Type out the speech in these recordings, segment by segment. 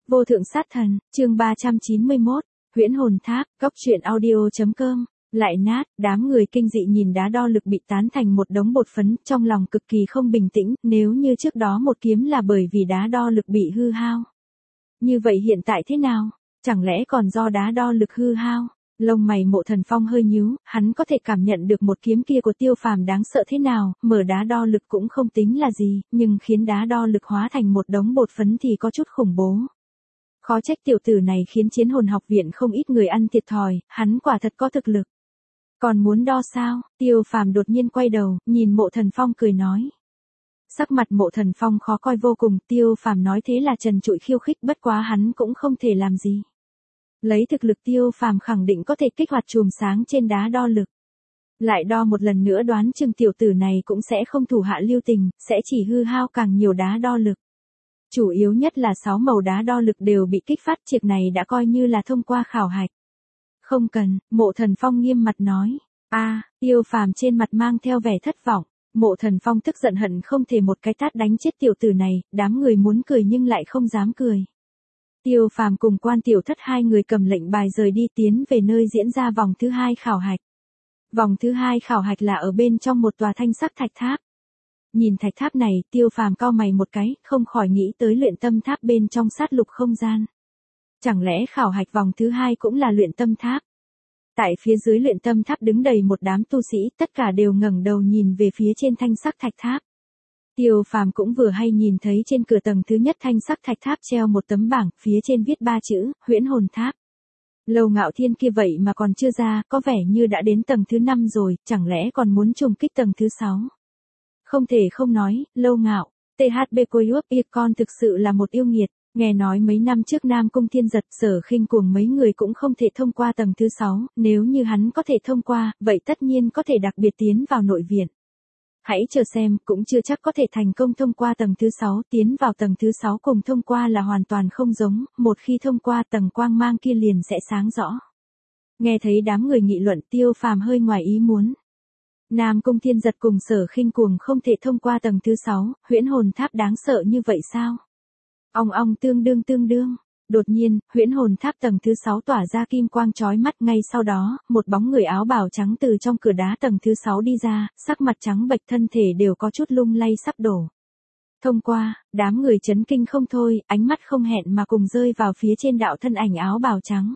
Vô thượng sát thần, chương 391, huyễn hồn tháp, góc truyện audio.com. Lại nát, đám người kinh dị nhìn đá đo lực bị tán thành một đống bột phấn, trong lòng cực kỳ không bình tĩnh, nếu như trước đó một kiếm là bởi vì đá đo lực bị hư hao. Như vậy hiện tại thế nào? Chẳng lẽ còn do đá đo lực hư hao? Lông mày Mộ Thần Phong hơi nhíu, hắn có thể cảm nhận được một kiếm kia của Tiêu Phàm đáng sợ thế nào, mở đá đo lực cũng không tính là gì, nhưng khiến đá đo lực hóa thành một đống bột phấn thì có chút khủng bố. Khó trách tiểu tử này khiến Chiến Hồn học viện không ít người ăn thiệt thòi, hắn quả thật có thực lực. Còn muốn đo sao? Tiêu Phàm đột nhiên quay đầu, nhìn Mộ Thần Phong cười nói. Sắc mặt Mộ Thần Phong khó coi vô cùng, Tiêu Phàm nói thế là trần trụi khiêu khích, bất quá hắn cũng không thể làm gì. Lấy thực lực Tiêu Phàm khẳng định có thể kích hoạt chùm sáng trên đá đo lực. Lại đo một lần nữa đoán chừng tiểu tử này cũng sẽ không thủ hạ lưu tình, sẽ chỉ hư hao càng nhiều đá đo lực. Chủ yếu nhất là 6 màu đá đo lực đều bị kích phát, việc này đã coi như là thông qua khảo hạch. Không cần, Mộ Thần Phong nghiêm mặt nói. Tiêu Phàm trên mặt mang theo vẻ thất vọng. Mộ Thần Phong tức giận hận không thể một cái tát đánh chết tiểu tử này, đám người muốn cười nhưng lại không dám cười. Tiêu Phàm cùng Quan Tiểu Thất hai người cầm lệnh bài rời đi tiến về nơi diễn ra vòng thứ 2 khảo hạch. Vòng thứ 2 khảo hạch là ở bên trong một tòa thanh sắc thạch tháp. Nhìn thạch tháp này, Tiêu Phàm cau mày một cái, không khỏi nghĩ tới luyện tâm tháp bên trong sát lục không gian. Chẳng lẽ khảo hạch vòng thứ 2 cũng là luyện tâm tháp? Tại phía dưới luyện tâm tháp đứng đầy một đám tu sĩ, tất cả đều ngẩng đầu nhìn về phía trên thanh sắc thạch tháp. Tiêu Phàm cũng vừa hay nhìn thấy trên cửa tầng thứ nhất thanh sắc thạch tháp treo một tấm bảng, phía trên viết 3 chữ, huyễn hồn tháp. Lâu Ngạo Thiên kia vậy mà còn chưa ra, có vẻ như đã đến tầng thứ 5 rồi, chẳng lẽ còn muốn trùng kích tầng thứ 6. Không thể không nói, Lâu Ngạo, THB Coyup con thực sự là một yêu nghiệt. Nghe nói mấy năm trước Nam Cung Thiên Giật, Sở Khinh Cuồng mấy người cũng không thể thông qua tầng thứ 6, nếu như hắn có thể thông qua, vậy tất nhiên có thể đặc biệt tiến vào nội viện. Hãy chờ xem, cũng chưa chắc có thể thành công thông qua tầng thứ 6, tiến vào tầng thứ 6 cùng thông qua là hoàn toàn không giống, một khi thông qua tầng quang mang kia liền sẽ sáng rõ. Nghe thấy đám người nghị luận, Tiêu Phàm hơi ngoài ý muốn. Nam Cung Thiên Giật cùng Sở Khinh Cuồng không thể thông qua tầng thứ 6, huyễn hồn tháp đáng sợ như vậy sao? Ong ong tương đương. Đột nhiên, huyễn hồn tháp tầng thứ 6 tỏa ra kim quang chói mắt, ngay sau đó, một bóng người áo bào trắng từ trong cửa đá tầng thứ 6 đi ra, sắc mặt trắng bệch, thân thể đều có chút lung lay sắp đổ. Thông qua, đám người chấn kinh không thôi, ánh mắt không hẹn mà cùng rơi vào phía trên đạo thân ảnh áo bào trắng.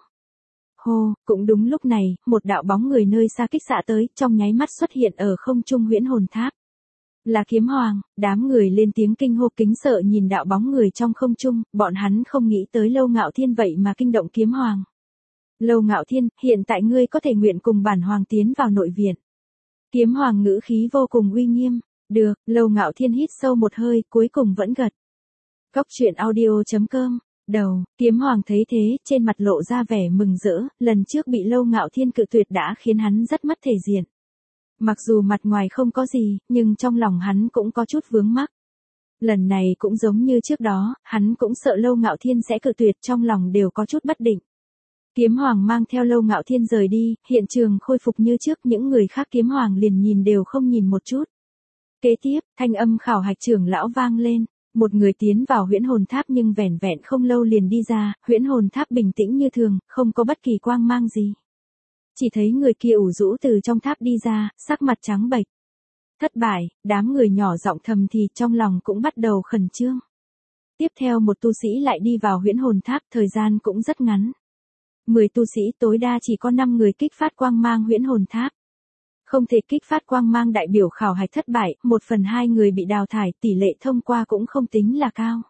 Hô, cũng đúng lúc này, một đạo bóng người nơi xa kích xạ tới, trong nháy mắt xuất hiện ở không trung huyễn hồn tháp. Là Kiếm Hoàng, đám người lên tiếng kinh hô kính sợ nhìn đạo bóng người trong không trung, bọn hắn không nghĩ tới Lâu Ngạo Thiên vậy mà kinh động Kiếm Hoàng. Lâu Ngạo Thiên, hiện tại ngươi có thể nguyện cùng bản hoàng tiến vào nội viện. Kiếm Hoàng ngữ khí vô cùng uy nghiêm. Được, Lâu Ngạo Thiên hít sâu một hơi, cuối cùng vẫn gật. Góc truyện audio.com. Đầu, Kiếm Hoàng thấy thế, trên mặt lộ ra vẻ mừng rỡ, lần trước bị Lâu Ngạo Thiên cự tuyệt đã khiến hắn rất mất thể diện. Mặc dù mặt ngoài không có gì, nhưng trong lòng hắn cũng có chút vướng mắc. Lần này cũng giống như trước đó, hắn cũng sợ Lâu Ngạo Thiên sẽ cự tuyệt, trong lòng đều có chút bất định. Kiếm Hoàng mang theo Lâu Ngạo Thiên rời đi, hiện trường khôi phục như trước, những người khác Kiếm Hoàng liền nhìn đều không nhìn một chút. Kế tiếp, thanh âm khảo hạch trưởng lão vang lên, một người tiến vào huyễn hồn tháp nhưng vẻn vẹn không lâu liền đi ra, huyễn hồn tháp bình tĩnh như thường, không có bất kỳ quang mang gì. Chỉ thấy người kia ủ rũ từ trong tháp đi ra, sắc mặt trắng bệch. Thất bại, đám người nhỏ giọng thầm thì trong lòng cũng bắt đầu khẩn trương. Tiếp theo một tu sĩ lại đi vào huyễn hồn tháp, thời gian cũng rất ngắn. 10 tu sĩ tối đa chỉ có 5 người kích phát quang mang huyễn hồn tháp. Không thể kích phát quang mang đại biểu khảo hạch thất bại, 1/2 người bị đào thải, tỷ lệ thông qua cũng không tính là cao.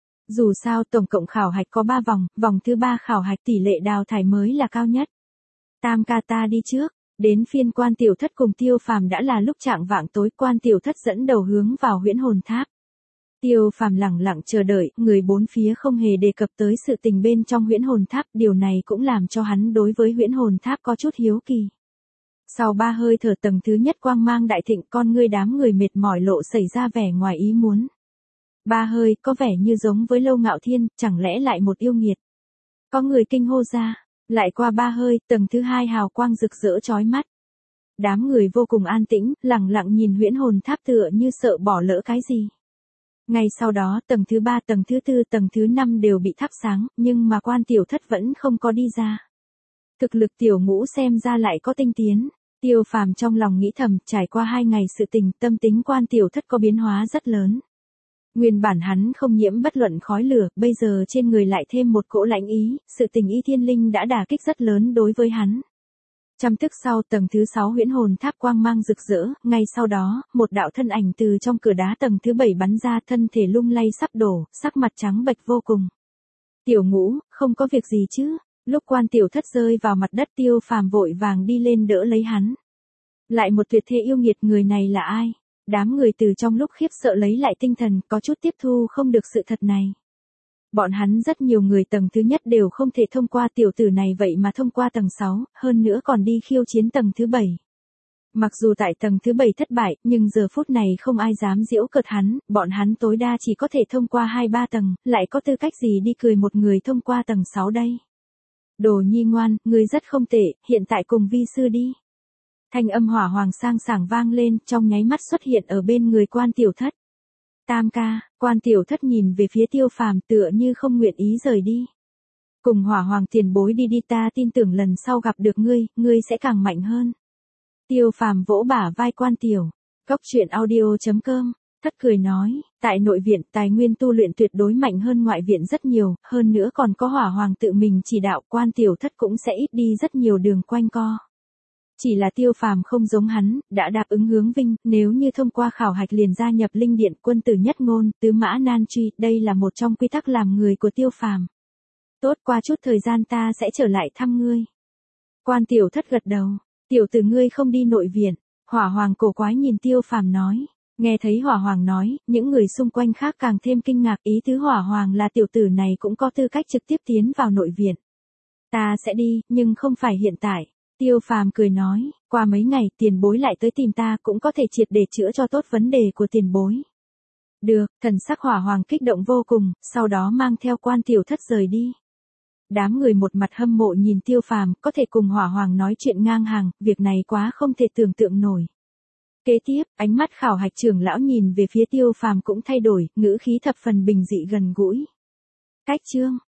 Dù sao tổng cộng khảo hạch có 3 vòng, vòng thứ 3 khảo hạch tỷ lệ đào thải mới là cao nhất. Tam ca ta đi trước, đến phiên Quan Tiểu Thất cùng Tiêu Phàm đã là lúc chạng vạng tối, Quan Tiểu Thất dẫn đầu hướng vào huyễn hồn tháp. Tiêu Phàm lẳng lặng chờ đợi, người bốn phía không hề đề cập tới sự tình bên trong huyễn hồn tháp, điều này cũng làm cho hắn đối với huyễn hồn tháp có chút hiếu kỳ. Sau 3 hơi thở tầng thứ nhất quang mang đại thịnh, con ngươi đám người mệt mỏi lộ xảy ra vẻ ngoài ý muốn. 3 hơi, có vẻ như giống với Lâu Ngạo Thiên, chẳng lẽ lại một yêu nghiệt. Có người kinh hô ra. Lại qua 3 hơi, tầng thứ 2 hào quang rực rỡ chói mắt. Đám người vô cùng an tĩnh, lặng lặng nhìn huyễn hồn tháp tựa như sợ bỏ lỡ cái gì. Ngay sau đó tầng thứ 3, tầng thứ 4, tầng thứ 5 đều bị thắp sáng, nhưng mà quan tiểu thất vẫn không có đi ra. Thực lực tiểu ngũ xem ra lại có tinh tiến. Tiêu Phàm trong lòng nghĩ thầm, trải qua 2 ngày sự tình, tâm tính quan tiểu thất có biến hóa rất lớn. Nguyên bản hắn không nhiễm bất luận khói lửa, bây giờ trên người lại thêm một cỗ lãnh ý, sự tình y thiên linh đã đả kích rất lớn đối với hắn. Trăm tức sau tầng thứ 6 huyễn hồn tháp quang mang rực rỡ, ngay sau đó, một đạo thân ảnh từ trong cửa đá tầng thứ 7 bắn ra, thân thể lung lay sắp đổ, sắc mặt trắng bệch vô cùng. Tiểu ngũ, không có việc gì chứ? Lúc quan tiểu thất rơi vào mặt đất, Tiêu Phàm vội vàng đi lên đỡ lấy hắn. Lại một tuyệt thế yêu nghiệt, người này là ai? Đám người từ trong lúc khiếp sợ lấy lại tinh thần, có chút tiếp thu không được sự thật này. Bọn hắn rất nhiều người tầng thứ nhất đều không thể thông qua, tiểu tử này vậy mà thông qua tầng 6, hơn nữa còn đi khiêu chiến tầng thứ 7. Mặc dù tại tầng thứ 7 thất bại, nhưng giờ phút này không ai dám giễu cợt hắn, bọn hắn tối đa chỉ có thể thông qua 2-3 tầng, lại có tư cách gì đi cười một người thông qua tầng 6 đây? Đồ nhi ngoan, ngươi rất không tệ, hiện tại cùng vi sư đi. Thanh âm hỏa hoàng sang sảng vang lên, trong nháy mắt xuất hiện ở bên người quan tiểu thất. Tam ca, quan tiểu thất nhìn về phía Tiêu Phàm tựa như không nguyện ý rời đi. Cùng hỏa hoàng tiền bối đi đi, ta tin tưởng lần sau gặp được ngươi sẽ càng mạnh hơn. Tiêu Phàm vỗ bả vai quan tiểu. Cốc truyện audio.com, thất cười nói, tại nội viện tài nguyên tu luyện tuyệt đối mạnh hơn ngoại viện rất nhiều, hơn nữa còn có hỏa hoàng tự mình chỉ đạo, quan tiểu thất cũng sẽ ít đi rất nhiều đường quanh co. Chỉ là Tiêu Phàm không giống hắn, đã đáp ứng hướng vinh, nếu như thông qua khảo hạch liền gia nhập linh điện, quân tử nhất ngôn, tứ mã nan truy, đây là một trong quy tắc làm người của Tiêu Phàm. Tốt, qua chút thời gian ta sẽ trở lại thăm ngươi. Quan tiểu thất gật đầu, tiểu tử ngươi không đi nội viện. Hỏa hoàng cổ quái nhìn Tiêu Phàm nói. Nghe thấy hỏa hoàng nói, những người xung quanh khác càng thêm kinh ngạc, ý tứ hỏa hoàng là tiểu tử này cũng có tư cách trực tiếp tiến vào nội viện. Ta sẽ đi, nhưng không phải hiện tại. Tiêu Phàm cười nói, qua mấy ngày tiền bối lại tới tìm ta, cũng có thể triệt để chữa cho tốt vấn đề của tiền bối. Được, thần sắc hỏa hoàng kích động vô cùng, sau đó mang theo quan tiểu thất rời đi. Đám người một mặt hâm mộ nhìn Tiêu Phàm, có thể cùng hỏa hoàng nói chuyện ngang hàng, việc này quá không thể tưởng tượng nổi. Kế tiếp, ánh mắt khảo hạch trưởng lão nhìn về phía Tiêu Phàm cũng thay đổi, ngữ khí thập phần bình dị gần gũi. Cách chương